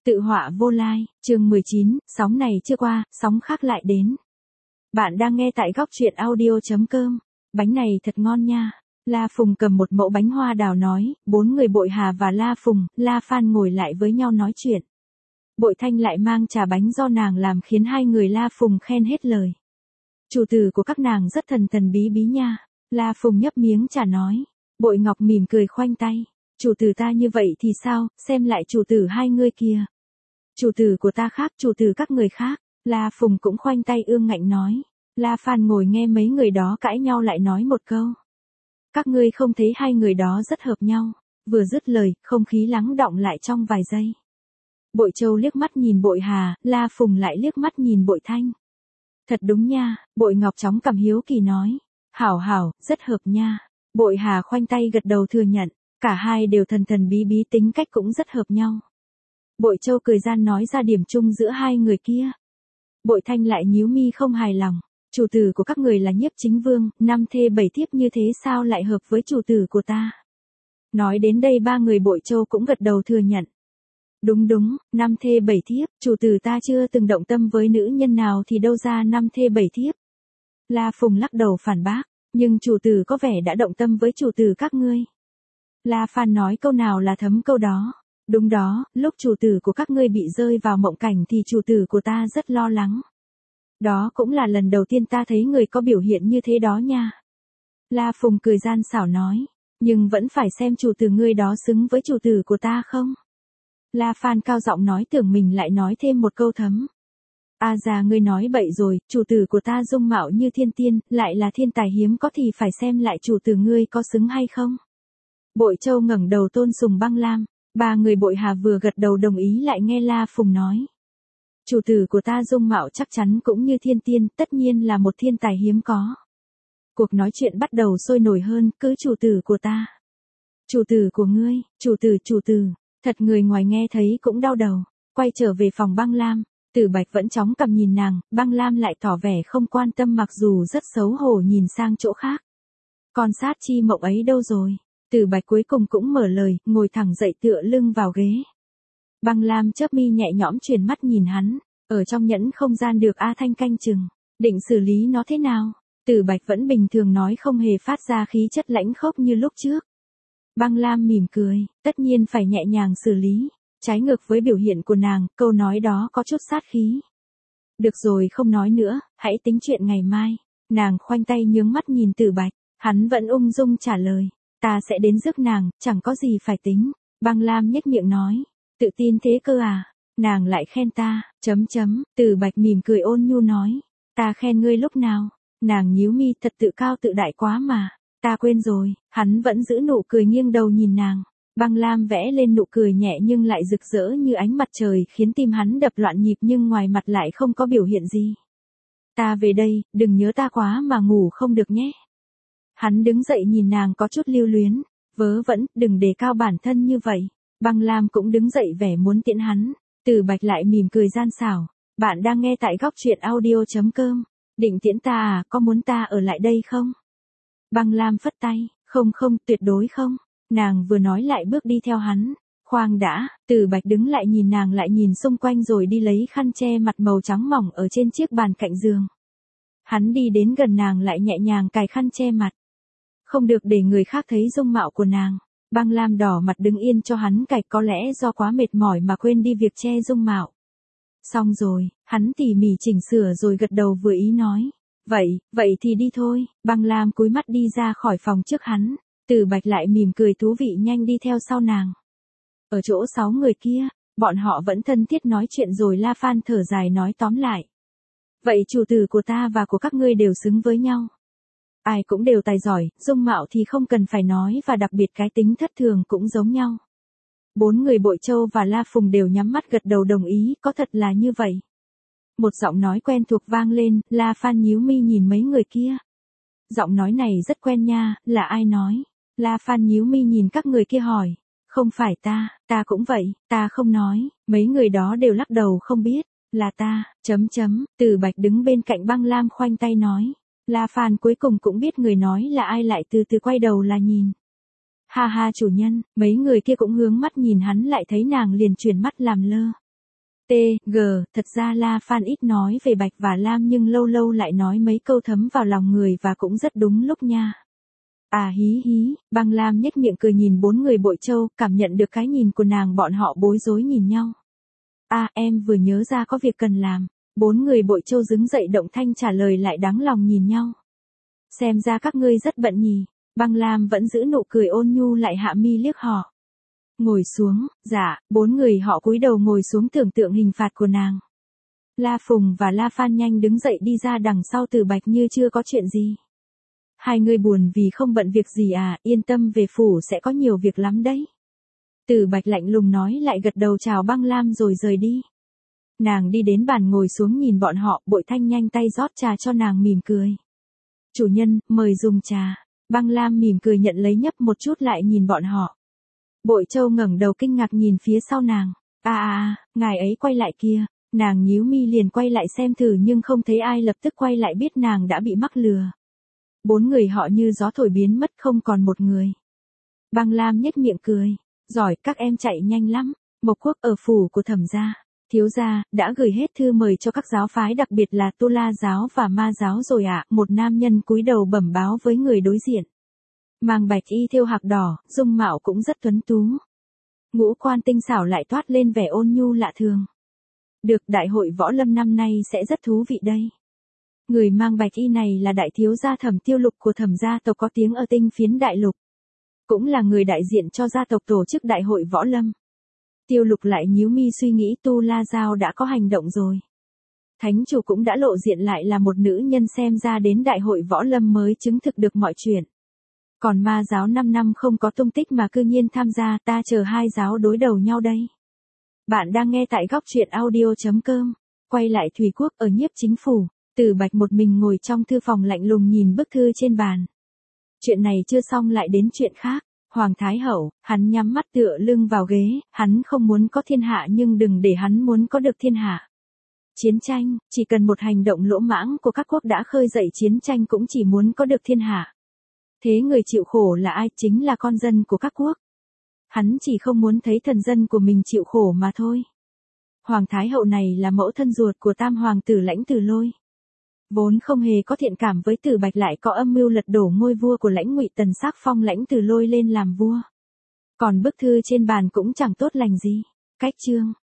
Tự họa vô lai, chương 19, sóng này chưa qua, sóng khác lại đến. Bạn đang nghe tại góc truyện audio.com. Bánh này thật ngon nha. La Phùng cầm một mẫu bánh hoa đào nói, 4 người Bội Hà và La Phùng, La Phan ngồi lại với nhau nói chuyện. Bội Thanh lại mang trà bánh do nàng làm khiến hai người La Phùng khen hết lời. Chủ tử của các nàng rất thần thần bí bí nha. La Phùng nhấp miếng trà nói. Bội Ngọc mỉm cười khoanh tay. Chủ tử ta như vậy thì sao, xem lại chủ tử hai người kia. Chủ tử của ta khác, chủ tử các người khác. La Phùng cũng khoanh tay ương ngạnh nói. La Phan ngồi nghe mấy người đó cãi nhau lại nói một câu. Các ngươi không thấy hai người đó rất hợp nhau. Vừa dứt lời, không khí lắng đọng lại trong vài giây. Bội Châu liếc mắt nhìn Bội Hà, La Phùng lại liếc mắt nhìn Bội Thanh. Thật đúng nha, Bội Ngọc chóng cằm hiếu kỳ nói. Hảo hảo, rất hợp nha. Bội Hà khoanh tay gật đầu thừa nhận. Cả hai đều thần thần bí bí, tính cách cũng rất hợp nhau. Bội Châu cười gian nói ra điểm chung giữa hai người kia. Bội Thanh lại nhíu mi không hài lòng. Chủ tử của các người là Nhiếp Chính Vương, 5 thê 7 thiếp như thế sao lại hợp với chủ tử của ta? Nói đến đây ba người Bội Châu cũng gật đầu thừa nhận. Đúng đúng, 5 thê 7 thiếp, chủ tử ta chưa từng động tâm với nữ nhân nào thì đâu ra 5 thê 7 thiếp. La Phùng lắc đầu phản bác, nhưng chủ tử có vẻ đã động tâm với chủ tử các ngươi. La Phan nói câu nào là thấm câu đó. Đúng đó, lúc chủ tử của các ngươi bị rơi vào mộng cảnh thì chủ tử của ta rất lo lắng. Đó cũng là lần đầu tiên ta thấy người có biểu hiện như thế đó nha. La Phùng cười gian xảo nói, nhưng vẫn phải xem chủ tử ngươi đó xứng với chủ tử của ta không. La Phan cao giọng nói tưởng mình lại nói thêm một câu thấm. À già ngươi nói bậy rồi, chủ tử của ta dung mạo như thiên tiên, lại là thiên tài hiếm có thì phải xem lại chủ tử ngươi có xứng hay không. Bội Châu ngẩng đầu tôn sùng Băng Lam. Ba người Bội Hà vừa gật đầu đồng ý lại nghe La Phùng nói. Chủ tử của ta dung mạo chắc chắn cũng như thiên tiên, tất nhiên là một thiên tài hiếm có. Cuộc nói chuyện bắt đầu sôi nổi hơn, cứ chủ tử của ta. Chủ tử của ngươi, chủ tử, thật người ngoài nghe thấy cũng đau đầu. Quay trở về phòng Băng Lam, Tử Bạch vẫn chóng cầm nhìn nàng, Băng Lam lại tỏ vẻ không quan tâm mặc dù rất xấu hổ nhìn sang chỗ khác. Con sát chi mộng ấy đâu rồi? Tử Bạch cuối cùng cũng mở lời, ngồi thẳng dậy tựa lưng vào ghế. Băng Lam chớp mi nhẹ nhõm chuyển mắt nhìn hắn, ở trong nhẫn không gian được A Thanh canh chừng, định xử lý nó thế nào? Tử Bạch vẫn bình thường nói không hề phát ra khí chất lãnh khốc như lúc trước. Băng Lam mỉm cười, tất nhiên phải nhẹ nhàng xử lý, trái ngược với biểu hiện của nàng, câu nói đó có chút sát khí. Được rồi không nói nữa, hãy tính chuyện ngày mai. Nàng khoanh tay nhướng mắt nhìn Tử Bạch, hắn vẫn ung dung trả lời. Ta sẽ đến rước nàng, chẳng có gì phải tính. Băng Lam nhếch miệng nói. Tự tin thế cơ à? Nàng lại khen ta, Tử Bạch mỉm cười ôn nhu nói. Ta khen ngươi lúc nào? Nàng nhíu mi thật tự cao tự đại quá mà. Ta quên rồi, hắn vẫn giữ nụ cười nghiêng đầu nhìn nàng. Băng Lam vẽ lên nụ cười nhẹ nhưng lại rực rỡ như ánh mặt trời khiến tim hắn đập loạn nhịp nhưng ngoài mặt lại không có biểu hiện gì. Ta về đây, đừng nhớ ta quá mà ngủ không được nhé. Hắn đứng dậy nhìn nàng có chút lưu luyến, vớ vẩn, đừng đề cao bản thân như vậy. Băng Lam cũng đứng dậy vẻ muốn tiễn hắn, Tử Bạch lại mỉm cười gian xảo. Bạn đang nghe tại góc truyện audio.com. Định tiễn ta à, có muốn ta ở lại đây không? Băng Lam phất tay, không, tuyệt đối không. Nàng vừa nói lại bước đi theo hắn. Khoan đã, Tử Bạch đứng lại nhìn xung quanh rồi đi lấy khăn che mặt màu trắng mỏng ở trên chiếc bàn cạnh giường. Hắn đi đến gần nàng lại nhẹ nhàng cài khăn che mặt. Không được để người khác thấy dung mạo của nàng. Băng Lam đỏ mặt đứng yên cho hắn cài, có lẽ do quá mệt mỏi mà quên đi việc che dung mạo. Xong rồi, hắn tỉ mỉ chỉnh sửa rồi gật đầu vừa ý nói. Vậy thì đi thôi. Băng Lam cúi mắt đi ra khỏi phòng trước hắn. Tử Bạch lại mỉm cười thú vị nhanh đi theo sau nàng. Ở chỗ 6 người kia, bọn họ vẫn thân thiết nói chuyện rồi La Phan thở dài nói tóm lại. Vậy chủ tử của ta và của các ngươi đều xứng với nhau. Ai cũng đều tài giỏi, dung mạo thì không cần phải nói và đặc biệt cái tính thất thường cũng giống nhau. 4 người Bội Châu và La Phùng đều nhắm mắt gật đầu đồng ý, có thật là như vậy. Một giọng nói quen thuộc vang lên, La Phan nhíu mi nhìn mấy người kia. Giọng nói này rất quen nha, là ai nói? La Phan nhíu mi nhìn các người kia hỏi. Không phải ta cũng vậy, ta không nói, mấy người đó đều lắc đầu không biết, là ta, Tử Bạch đứng bên cạnh Băng Lam khoanh tay nói. La Phan cuối cùng cũng biết người nói là ai lại từ từ quay đầu là nhìn. Ha ha chủ nhân, mấy người kia cũng hướng mắt nhìn hắn lại thấy nàng liền chuyển mắt làm lơ. T.G. Thật ra La Phan ít nói về Bạch và Lam nhưng lâu lâu lại nói mấy câu thấm vào lòng người và cũng rất đúng lúc nha. À hí hí, Băng Lam nhếch miệng cười nhìn bốn người Bội Châu, cảm nhận được cái nhìn của nàng, bọn họ bối rối nhìn nhau. À em vừa nhớ ra có việc cần làm. Bốn người Bội Châu đứng dậy động thanh trả lời lại đáng lòng nhìn nhau. Xem ra các ngươi rất bận nhỉ. Băng Lam vẫn giữ nụ cười ôn nhu lại hạ mi liếc họ. Ngồi xuống, dạ, bốn người họ cúi đầu ngồi xuống tưởng tượng hình phạt của nàng. La Phùng và La Phan nhanh đứng dậy đi ra đằng sau Từ Bạch như chưa có chuyện gì. Hai người buồn vì không bận việc gì à, yên tâm về phủ sẽ có nhiều việc lắm đấy. Từ Bạch lạnh lùng nói lại gật đầu chào Băng Lam rồi rời đi. Nàng đi đến bàn ngồi xuống nhìn bọn họ, Bội Thanh nhanh tay rót trà cho nàng mỉm cười. Chủ nhân, mời dùng trà. Băng Lam mỉm cười nhận lấy nhấp một chút lại nhìn bọn họ. Bội Châu ngẩng đầu kinh ngạc nhìn phía sau nàng. Ngài ấy quay lại kia. Nàng nhíu mi liền quay lại xem thử nhưng không thấy ai, lập tức quay lại biết nàng đã bị mắc lừa. Bốn người họ như gió thổi biến mất không còn một người. Băng Lam nhếch miệng cười. Giỏi, các em chạy nhanh lắm. Mộc Quốc ở phủ của Thẩm gia. Thiếu gia, đã gửi hết thư mời cho các giáo phái đặc biệt là Tu La giáo và Ma giáo rồi ạ. Một nam nhân cúi đầu bẩm báo với người đối diện. Mang bạch y thêu hạc đỏ, dung mạo cũng rất tuấn tú. Ngũ quan tinh xảo lại toát lên vẻ ôn nhu lạ thường. Được, đại hội võ lâm năm nay sẽ rất thú vị đây. Người mang bạch y này là đại thiếu gia Thẩm Tiêu Lục của Thẩm gia tộc có tiếng ở Tinh Phiến đại lục. Cũng là người đại diện cho gia tộc tổ chức đại hội võ lâm. Tiêu Lục lại nhíu mi suy nghĩ Tu La Giao đã có hành động rồi. Thánh chủ cũng đã lộ diện lại là một nữ nhân, xem ra đến đại hội võ lâm mới chứng thực được mọi chuyện. Còn Ma giáo 5 năm không có tung tích mà cư nhiên tham gia, ta chờ hai giáo đối đầu nhau đây. Bạn đang nghe tại góc truyện audio.com. Quay lại Thủy Quốc ở Nhiếp Chính phủ, Từ Bạch một mình ngồi trong thư phòng lạnh lùng nhìn bức thư trên bàn. Chuyện này chưa xong lại đến chuyện khác. Hoàng Thái Hậu, hắn nhắm mắt tựa lưng vào ghế, hắn không muốn có thiên hạ nhưng đừng để hắn muốn có được thiên hạ. Chiến tranh, chỉ cần một hành động lỗ mãng của các quốc đã khơi dậy chiến tranh cũng chỉ muốn có được thiên hạ. Thế người chịu khổ là ai? Chính là con dân của các quốc. Hắn chỉ không muốn thấy thần dân của mình chịu khổ mà thôi. Hoàng Thái Hậu này là mẫu thân ruột của tam hoàng tử Lãnh Tử Lôi. Vốn không hề có thiện cảm với Từ Bạch lại có âm mưu lật đổ ngôi vua của Lãnh Ngụy Tần, xác phong Lãnh Tử Lôi lên làm vua. Còn bức thư trên bàn cũng chẳng tốt lành gì. Cách chương